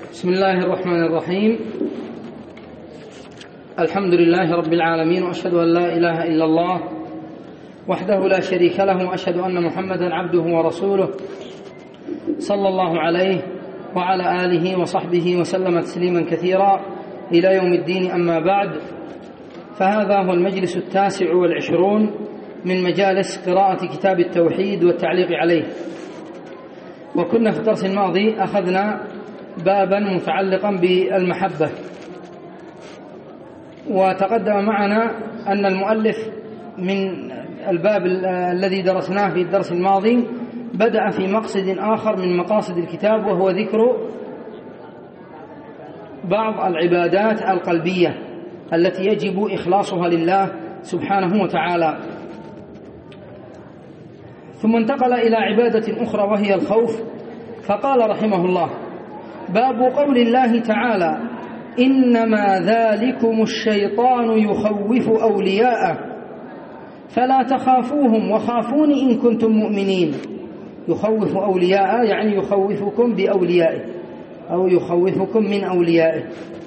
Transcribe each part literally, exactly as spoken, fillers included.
بسم الله الرحمن الرحيم. الحمد لله رب العالمين، وأشهد أن لا إله إلا الله وحده لا شريك له، وأشهد أن محمدا عبده ورسوله صلى الله عليه وعلى آله وصحبه وسلم تسليما كثيرا إلى يوم الدين. أما بعد، فهذا هو المجلس التاسع والعشرون من مجالس قراءة كتاب التوحيد والتعليق عليه. وكنا في الدرس الماضي أخذنا بابا متعلقا بالمحبة، وتقدم معنا أن المؤلف من الباب الذي درسناه في الدرس الماضي بدأ في مقصد آخر من مقاصد الكتاب، وهو ذكر بعض العبادات القلبية التي يجب إخلاصها لله سبحانه وتعالى، ثم انتقل إلى عبادة أخرى وهي الخوف، فقال رحمه الله: باب قول الله تعالى: إنما ذلكم الشيطان يخوف أولياءه فلا تخافوهم وخافون إن كنتم مؤمنين. يخوف أولياءه يعني يخوفكم بأوليائه أو يخوفكم من أوليائه.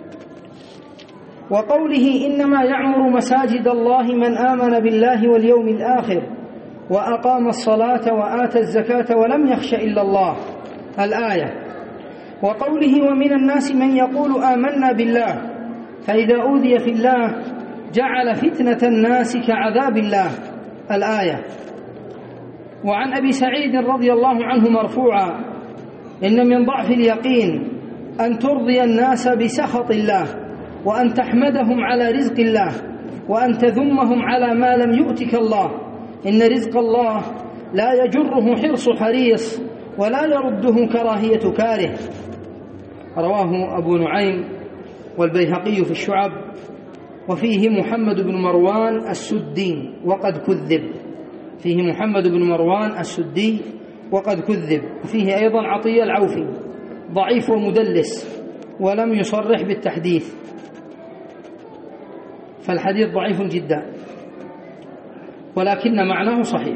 وقوله: إنما يعمر مساجد الله من آمن بالله واليوم الآخر وأقام الصلاة وآتى الزكاة ولم يخش إلا الله، الآية. وقوله: ومن الناس من يقول آمنا بالله فإذا أوذي في الله جعل فتنة الناس كعذاب الله، الآية. وعن أبي سعيد رضي الله عنه مرفوعا: إن من ضعف اليقين أن ترضي الناس بسخط الله، وأن تحمدهم على رزق الله، وأن تذمهم على ما لم يؤتك الله. إن رزق الله لا يجره حرص حريص ولا يرده كراهية كاره. رواه أبو نعيم والبيهقي في الشعب، وفيه محمد بن مروان السدي وقد كذب. فيه محمد بن مروان السدي وقد كذب. وفيه أيضا عطية العوفي ضعيف ومدلس ولم يصرح بالتحديث، فالحديث ضعيف جدا ولكن معناه صحيح.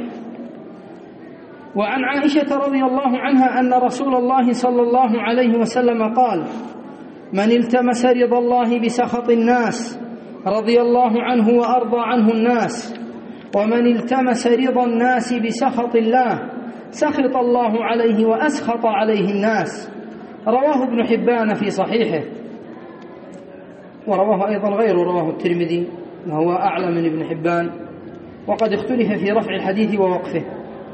وعن عائشة رضي الله عنها أن رسول الله صلى الله عليه وسلم قال: من التمس رضا الله بسخط الناس رضي الله عنه وأرضى عنه الناس، ومن التمس رضا الناس بسخط الله سخط الله عليه وأسخط عليه الناس. رواه ابن حبان في صحيحه، ورواه أيضا غيره، رواه الترمذي وهو أعلى من ابن حبان، وقد اختلف في رفع الحديث ووقفه،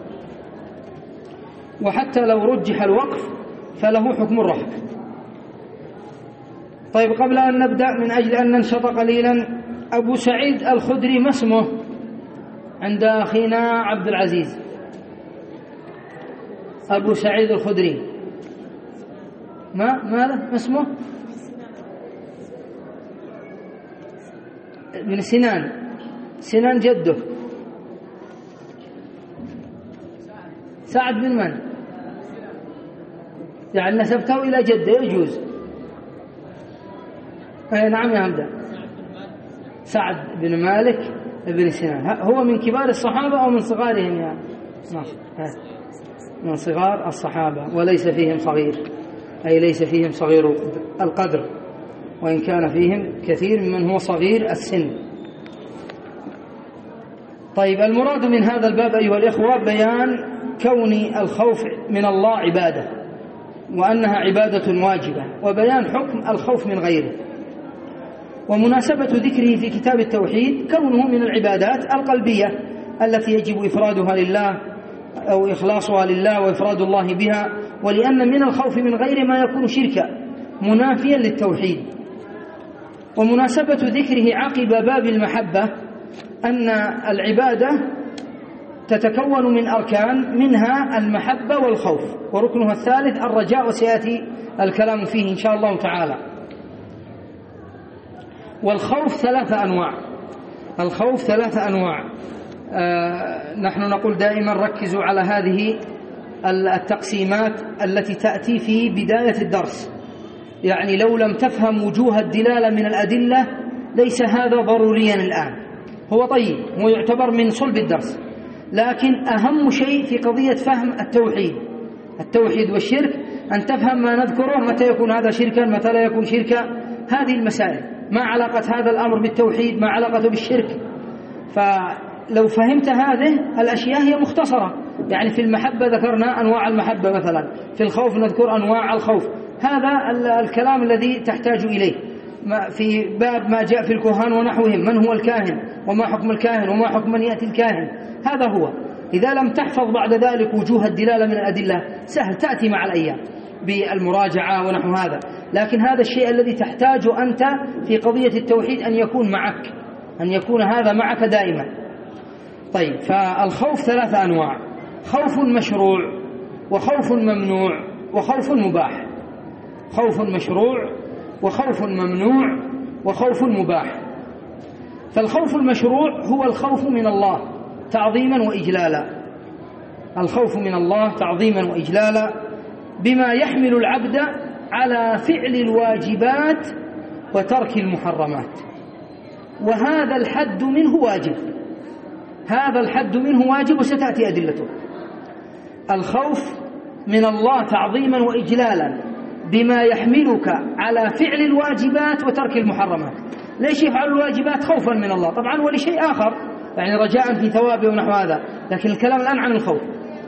وحتى لو رجح الوقف فله حكم الرفع. طيب، قبل أن نبدأ من أجل أن ننشط قليلا، أبو سعيد الخدري ما اسمه عند أخينا عبد العزيز؟ أبو سعيد الخدري ما ماذا ما اسمه؟ ابن سنان. سنان جده سعد بن من؟ يعني نسبته إلى جده يجوز. أي نعم يا همدان، سعد بن مالك بن سنان. هو من كبار الصحابة أو من صغارهم؟ يعني من صغار الصحابة، وليس فيهم صغير، أي ليس فيهم صغير القدر، وإن كان فيهم كثير ممن هو صغير السن. طيب، المراد من هذا الباب أيها الإخوة بيان كون الخوف من الله عبادة، وأنها عبادة واجبة، وبيان حكم الخوف من غيره. ومناسبة ذكره في كتاب التوحيد كونه من العبادات القلبية التي يجب إفرادها لله أو إخلاصها لله وإفراد الله بها، ولأن من الخوف من غيره ما يكون شركا منافيا للتوحيد. ومناسبة ذكره عقب باب المحبة أن العبادة تتكون من أركان، منها المحبة والخوف، وركنها الثالث الرجاء، وسيأتي الكلام فيه إن شاء الله تعالى. والخوف ثلاثة أنواع. الخوف ثلاثة أنواع. آه نحن نقول دائما ركزوا على هذه التقسيمات التي تأتي في بداية الدرس، يعني لو لم تفهم وجوه الدلالة من الأدلة ليس هذا ضروريا الآن. هو طيب، هو يعتبر من صلب الدرس، لكن أهم شيء في قضية فهم التوحيد التوحيد والشرك أن تفهم ما نذكره، متى يكون هذا شركا متى لا يكون شركا، هذه المسائل. ما علاقة هذا الأمر بالتوحيد، ما علاقته بالشرك. فلو فهمت هذه الأشياء هي مختصرة. يعني في المحبة ذكرنا أنواع المحبة مثلا، في الخوف نذكر أنواع الخوف. هذا الكلام الذي تحتاج إليه في باب ما جاء في الكهان ونحوهم، من هو الكاهن وما حكم الكاهن وما حكم من يأتي الكاهن، هذا هو. إذا لم تحفظ بعد ذلك وجوه الدلالة من الأدلة سهل تأتي مع الأيام بالمراجعة ونحو هذا. لكن هذا الشيء الذي تحتاج أنت في قضية التوحيد أن يكون معك، أن يكون هذا معك دائما. طيب، فالخوف ثلاثة أنواع: خوف مشروع وخوف ممنوع وخوف مباح. خوف مشروع وخوف ممنوع وخوف مباح. فالخوف المشروع هو الخوف من الله تعظيما وإجلالا، الخوف من الله تعظيما وإجلالا بما يحمل العبد على فعل الواجبات وترك المحرمات، وهذا الحد منه واجب، هذا الحد منه واجب وستأتي أدلته. الخوف من الله تعظيما وإجلالا بما يحملك على فعل الواجبات وترك المحرمات. ليش يفعل الواجبات؟ خوفا من الله طبعا، ولشيء آخر يعني رجاء في ثوابه ونحو هذا، لكن الكلام الآن عن الخوف.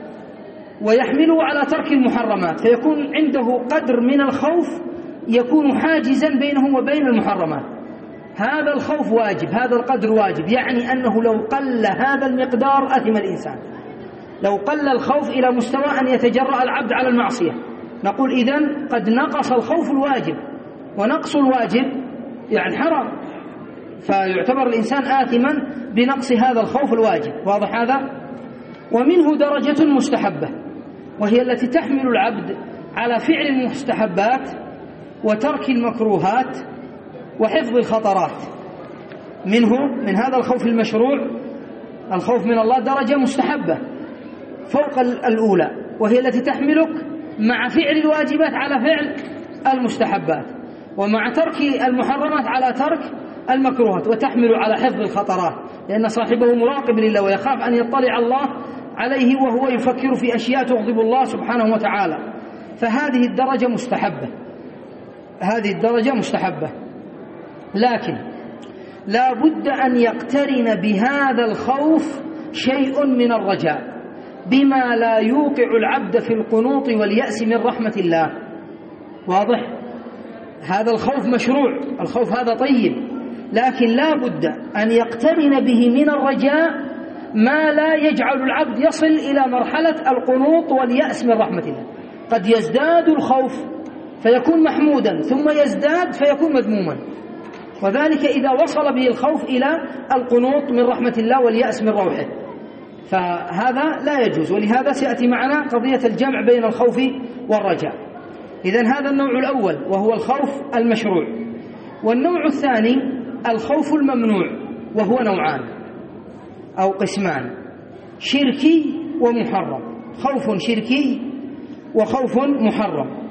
ويحمله على ترك المحرمات، فيكون عنده قدر من الخوف يكون حاجزا بينه وبين المحرمات. هذا الخوف واجب، هذا القدر واجب، يعني أنه لو قل هذا المقدار أثم الإنسان. لو قل الخوف إلى مستوى أن يتجرأ العبد على المعصية، نقول إذن قد نقص الخوف الواجب، ونقص الواجب يعني حرام، فيعتبر الإنسان آثما بنقص هذا الخوف الواجب. واضح هذا؟ ومنه درجة مستحبة، وهي التي تحمل العبد على فعل المستحبات وترك المكروهات وحفظ الخطرات. منه من هذا الخوف المشروع الخوف من الله درجة مستحبة فوق الأولى، وهي التي تحملك مع فعل الواجبات على فعل المستحبات، ومع ترك المحرمات على ترك المكروهات، وتحمل على حفظ الخطرات، لأن صاحبه مراقب لله ويخاف أن يطلع الله عليه وهو يفكر في أشياء تغضب الله سبحانه وتعالى. فهذه الدرجة مستحبة، هذه الدرجة مستحبة، لكن لا بد أن يقترن بهذا الخوف شيء من الرجاء بما لا يوقع العبد في القنوط واليأس من رحمة الله. واضح؟ هذا الخوف مشروع، الخوف هذا طيب، لكن لا بد أن يقترن به من الرجاء ما لا يجعل العبد يصل إلى مرحلة القنوط واليأس من رحمة الله. قد يزداد الخوف فيكون محمودا، ثم يزداد فيكون مذموما، وذلك إذا وصل به الخوف إلى القنوط من رحمة الله واليأس من روحه، فهذا لا يجوز. ولهذا سيأتي معنا قضية الجمع بين الخوف والرجاء. إذن هذا النوع الأول وهو الخوف المشروع. والنوع الثاني الخوف الممنوع، وهو نوعان أو قسمان: شركي ومحرم. خوف شركي وخوف محرم.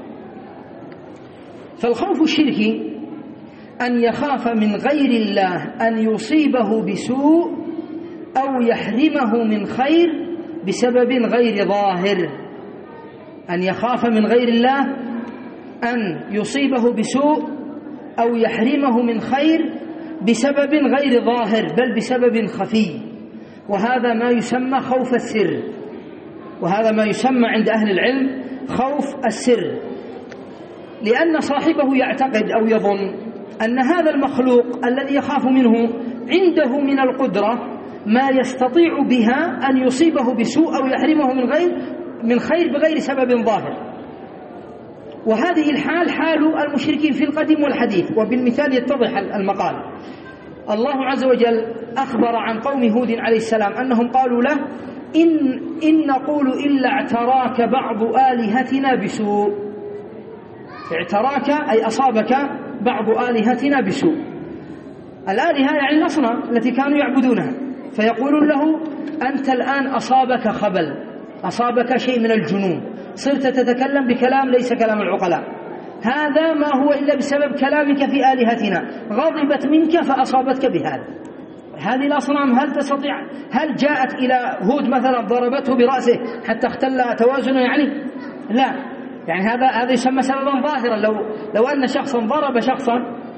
فالخوف الشركي أن يخاف من غير الله أن يصيبه بسوء أو يحرمه من خير بسبب غير ظاهر. أن يخاف من غير الله أن يصيبه بسوء أو يحرمه من خير بسبب غير ظاهر، بل بسبب خفي، وهذا ما يسمى خوف السر، وهذا ما يسمى عند أهل العلم خوف السر، لأن صاحبه يعتقد أو يظن أن هذا المخلوق الذي يخاف منه عنده من القدرة ما يستطيع بها أن يصيبه بسوء أو يحرمه من غير من خير بغير سبب ظاهر. وهذه الحال حال المشركين في القديم والحديث، وبالمثال يتضح المقال. الله عز وجل أخبر عن قوم هود عليه السلام أنهم قالوا له: إن, إن نقول إلا اعتراك بعض آلهتنا بسوء. اعتراك أي أصابك بعض آلهتنا بسوء. الآلهة يعني الأصنام التي كانوا يعبدونها، فيقولون له: أنت الآن أصابك خبل، أصابك شيء من الجنون، صرت تتكلم بكلام ليس كلام العقلاء، هذا ما هو إلا بسبب كلامك في آلهتنا، غضبت منك فأصابتك بهذا. هذه الأصنام هل تستطيع، هل جاءت إلى هود مثلا ضربته برأسه حتى اختل توازنه؟ يعني لا، يعني هذا هذا يسمى سببا ظاهرا. لو لو أن شخصا ضرب شخصا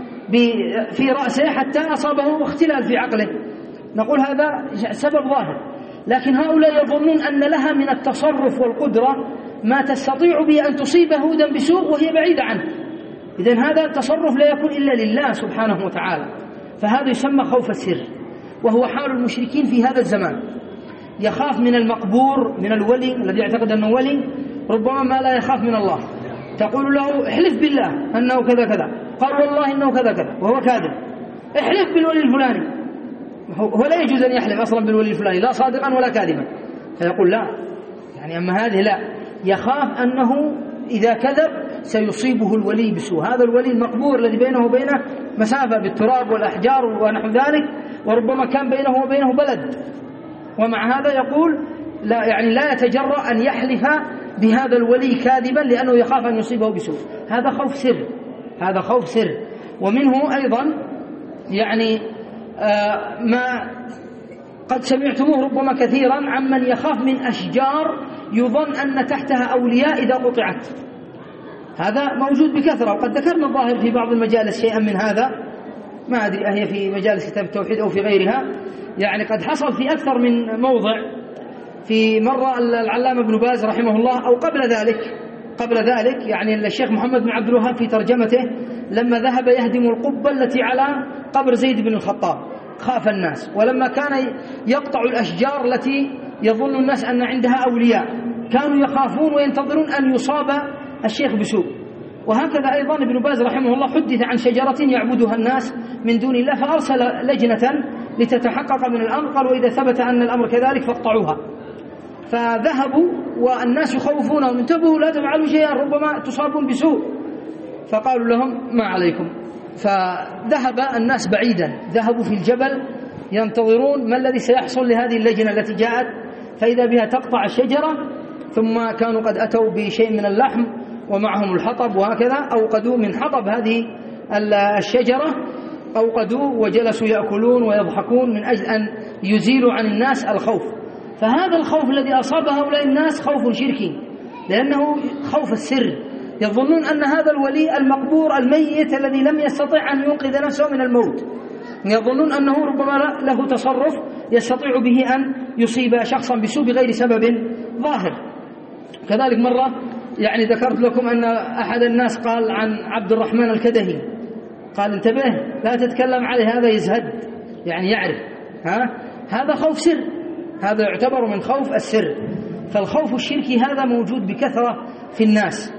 في رأسه حتى أصابه اختلال في عقله نقول هذا سبب ظاهر، لكن هؤلاء يظنون أن لها من التصرف والقدرة ما تستطيع به أن تصيب هودا بسوء وهي بعيدة عنه. إذن هذا التصرف لا يكون إلا لله سبحانه وتعالى، فهذا يسمى خوف السر، وهو حال المشركين في هذا الزمان. يخاف من المقبور، من الولي الذي يعتقد أنه ولي، ربما ما لا يخاف من الله. تقول له احلف بالله أنه كذا كذا، قال والله إنه كذا كذا وهو كاذب. احلف بالولي الفلاني، هو لا يجوز أن يحلف أصلا بالولي الفلاني لا صادقا ولا كاذبا، فيقول لا، يعني أما هذه لا، يخاف أنه إذا كذب سيصيبه الولي بسوء، هذا الولي المقبور الذي بينه وبينه مسافة بالتراب والأحجار ونحو ذلك، وربما كان بينه وبينه بلد، ومع هذا يقول لا، يعني لا يتجرأ أن يحلف بهذا الولي كاذبا لأنه يخاف أن يصيبه بسوء. هذا خوف سر، هذا خوف سر. ومنه أيضا يعني آه ما قد سمعتموه ربما كثيرا عمن يخاف من أشجار يظن أن تحتها أولياء إذا قطعت. هذا موجود بكثرة، وقد ذكرنا الظاهر في بعض المجالس شيئا من هذا، ما أدري أهي في مجالس كتاب التوحيد أو في غيرها، يعني قد حصل في أكثر من موضع. في مرة العلامة ابن باز رحمه الله، أو قبل ذلك قبل ذلك يعني الشيخ محمد بن عبد الوهاب في ترجمته لما ذهب يهدم القبة التي على قبر زيد بن الخطاب خاف الناس، ولما كان يقطع الأشجار التي يظن الناس أن عندها أولياء كانوا يخافون وينتظرون أن يصاب الشيخ بسوء. وهكذا أيضا ابن باز رحمه الله حدث عن شجرة يعبدها الناس من دون الله، فأرسل لجنة لتتحقق من الأمر، قال وإذا ثبت أن الأمر كذلك فاقطعوها. فذهبوا والناس يخوفونهم، انتبهوا لا تفعلوا شيئا ربما تصابون بسوء، فقالوا لهم ما عليكم. فذهب الناس بعيدا، ذهبوا في الجبل ينتظرون ما الذي سيحصل لهذه اللجنة التي جاءت، فإذا بها تقطع الشجرة، ثم كانوا قد أتوا بشيء من اللحم ومعهم الحطب، وهكذا أوقدوا من حطب هذه الشجرة، أوقدوا وجلسوا يأكلون ويضحكون من أجل أن يزيلوا عن الناس الخوف. فهذا الخوف الذي أصاب هؤلاء الناس خوف شركي، لأنه خوف السر، يظنون أن هذا الولي المقبور الميت الذي لم يستطع أن ينقذ نفسه من الموت، يظنون أنه ربما له تصرف يستطيع به أن يصيب شخصا بسوء بغير سبب ظاهر. كذلك مرة يعني ذكرت لكم أن أحد الناس قال عن عبد الرحمن الكدهي، قال انتبه لا تتكلم عليه هذا يزهد، يعني يعرف، ها هذا خوف سر، هذا يعتبر من خوف السر. فالخوف الشركي هذا موجود بكثرة في الناس،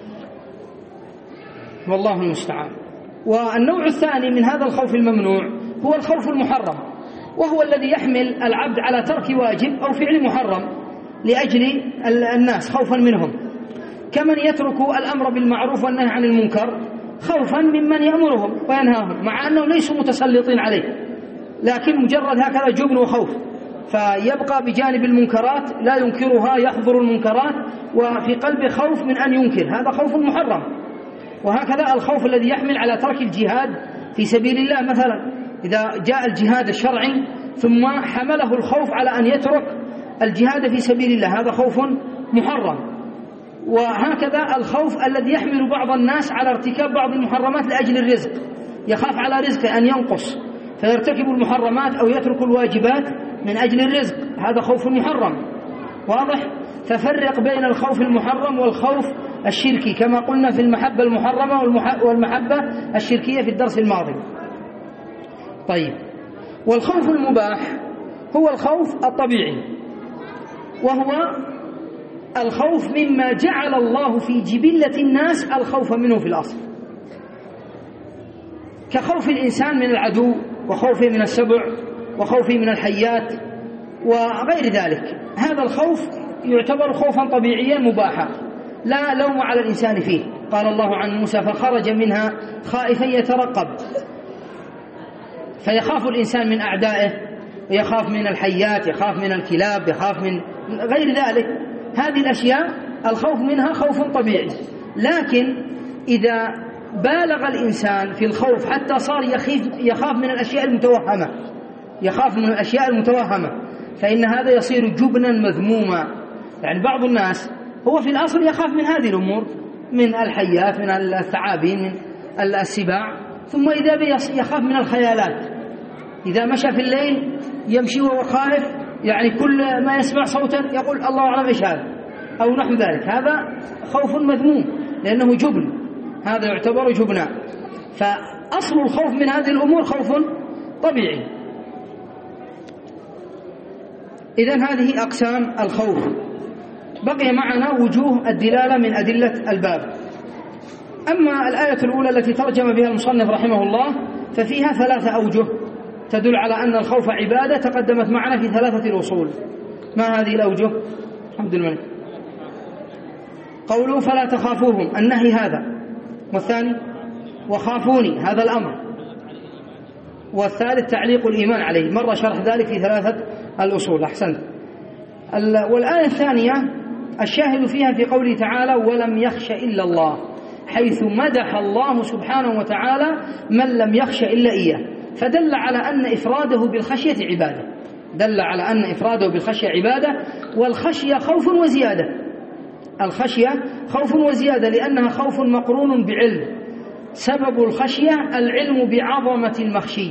والله المستعان. والنوع الثاني من هذا الخوف الممنوع هو الخوف المحرم، وهو الذي يحمل العبد على ترك واجب أو فعل محرم لأجل الناس خوفا منهم، كمن يترك الأمر بالمعروف والنهي عن المنكر خوفا ممن يأمرهم وينهاهم، مع أنهم ليسوا متسلطين عليه، لكن مجرد هكذا جبن وخوف، فيبقى بجانب المنكرات لا ينكرها، يحضر المنكرات وفي قلبه خوف من أن ينكر، هذا خوف محرم. وهكذا الخوف الذي يحمل على ترك الجهاد في سبيل الله، مثلا إذا جاء الجهاد الشرعي ثم حمله الخوف على أن يترك الجهاد في سبيل الله، هذا خوف محرم. وهكذا الخوف الذي يحمل بعض الناس على ارتكاب بعض المحرمات لأجل الرزق، يخاف على رزقه أن ينقص فيرتكب المحرمات أو يترك الواجبات من أجل الرزق، هذا خوف محرم. واضح؟ ففرق بين الخوف المحرم والخوف الشركي كما قلنا في المحبة المحرمة والمحبة الشركية في الدرس الماضي. طيب، والخوف المباح هو الخوف الطبيعي، وهو الخوف مما جعل الله في جبلة الناس الخوف منه في الأصل، كخوف الإنسان من العدو، وخوفه من السبع، وخوفه من الحيات وغير ذلك. هذا الخوف يعتبر خوفا طبيعيا مباحا لا لوم على الإنسان فيه. قال الله عن موسى فخرج منها خائفا يترقب، فيخاف الإنسان من أعدائه، ويخاف من الحيات، يخاف من الكلاب، يخاف من غير ذلك. هذه الأشياء الخوف منها خوف طبيعي، لكن إذا بالغ الإنسان في الخوف حتى صار يخاف من الأشياء المتوهمة، يخاف من الأشياء المتوهمة، فإن هذا يصير جبنا مذموما. يعني بعض الناس هو في الأصل يخاف من هذه الأمور، من الحيات، من الثعابين، من السباع، ثم إذا يخاف من الخيالات. إذا مشى في الليل يمشي وهو خائف، يعني كل ما يسمع صوتا يقول الله أعلم إيش هذا أو نحو ذلك، هذا خوف مذموم لأنه جبن، هذا يعتبر جبنا. فأصل الخوف من هذه الأمور خوف طبيعي. إذن هذه أقسام الخوف. بقي معنا وجوه الدلالة من أدلة الباب. أما الآية الأولى التي ترجم بها المصنف رحمه الله ففيها ثلاثة أوجه تدل على أن الخوف عبادة، تقدمت معنا في ثلاثة الأصول. ما هذه الأوجه؟ الحمد لله. قوله فلا تخافوهم، النهي هذا، والثاني وخافوني، هذا الأمر، والثالث تعليق الإيمان عليه، مر شرح ذلك في ثلاثة الأصول. أحسنت. والآية الثانية الشاهد فيها في قوله تعالى ولم يخش إلا الله، حيث مدح الله سبحانه وتعالى من لم يخش إلا إياه، فدل على أن إفراده بالخشية عبادة، دل على أن إفراده بالخشية عبادة. والخشية خوف وزيادة، الخشية خوف وزيادة لأنها خوف مقرون بعلم. سبب الخشية العلم بعظمة المخشي.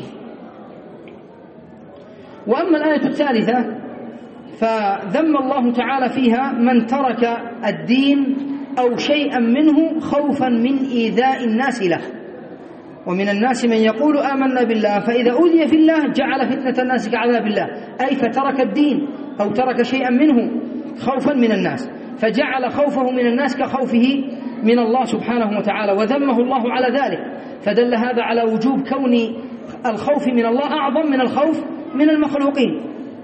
وأما الآية الثالثة فذم الله تعالى فيها من ترك الدين أو شيئا منه خوفا من إيذاء الناس له. ومن الناس من يقول آمنا بالله فإذا أوذي في الله جعل فتنة الناس كعذاب الله، أي فترك الدين أو ترك شيئا منه خوفا من الناس، فجعل خوفه من الناس كخوفه من الله سبحانه وتعالى، وذمه الله على ذلك. فدل هذا على وجوب كون الخوف من الله أعظم من الخوف من المخلوقين.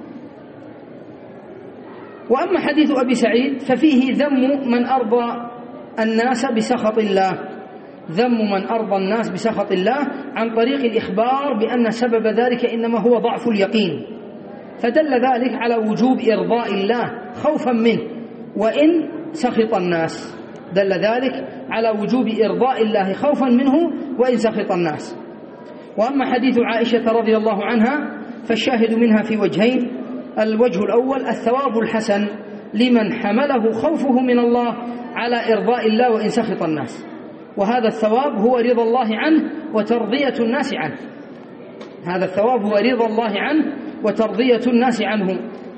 وأما حديث أبي سعيد ففيه ذم من أرضى الناس بسخط الله، ذم من أرضى الناس بسخط الله عن طريق الإخبار بأن سبب ذلك إنما هو ضعف اليقين، فدل ذلك على وجوب إرضاء الله خوفا منه وإن سخط الناس، دل ذلك على وجوب إرضاء الله خوفا منه وإن سخط الناس. وأما حديث عائشة رضي الله عنها فالشاهد منها في وجهين. الوجه الأول الثواب الحسن لمن حمله خوفه من الله على إرضاء الله وإن سخط الناس، وهذا الثواب هو رضا الله عنه وترضية الناس عنه، هذا الثواب هو رضا الله عنه وترضية الناس عنه.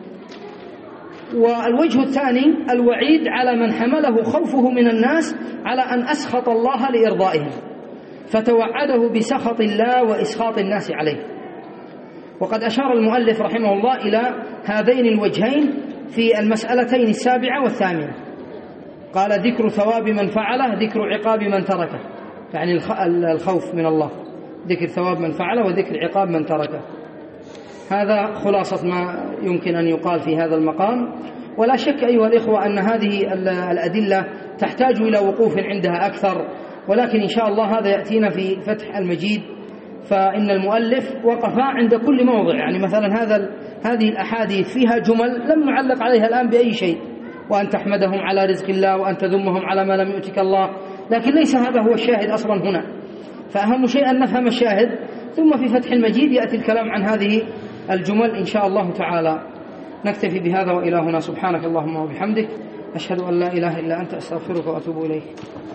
والوجه الثاني الوعيد على من حمله خوفه من الناس على أن أسخط الله لإرضائهم، فتوعده بسخط الله وإسخاط الناس عليه. وقد أشار المؤلف رحمه الله إلى هذين الوجهين في المسألتين السابعة والثامنة، قال ذكر ثواب من فعله، ذكر عقاب من تركه، يعني الخوف من الله، ذكر ثواب من فعله وذكر عقاب من تركه. هذا خلاصة ما يمكن أن يقال في هذا المقام. ولا شك أيها الإخوة أن هذه الأدلة تحتاج إلى وقوف عندها أكثر، ولكن إن شاء الله هذا يأتينا في فتح المجيد، فإن المؤلف وقف عند كل موضع. يعني مثلا هذا هذه الأحاديث فيها جمل لم نعلق عليها الآن بأي شيء، وأن تحمدهم على رزق الله وأن تذمهم على ما لم يؤتك الله، لكن ليس هذا هو الشاهد أصلا هنا. فأهم شيء أن نفهم الشاهد، ثم في فتح المجيد يأتي الكلام عن هذه الجمل إن شاء الله تعالى. نكتفي بهذا وإلى هنا. سبحانك اللهم وبحمدك، أشهد أن لا إله إلا أنت، أستغفرك وأتوب إليك.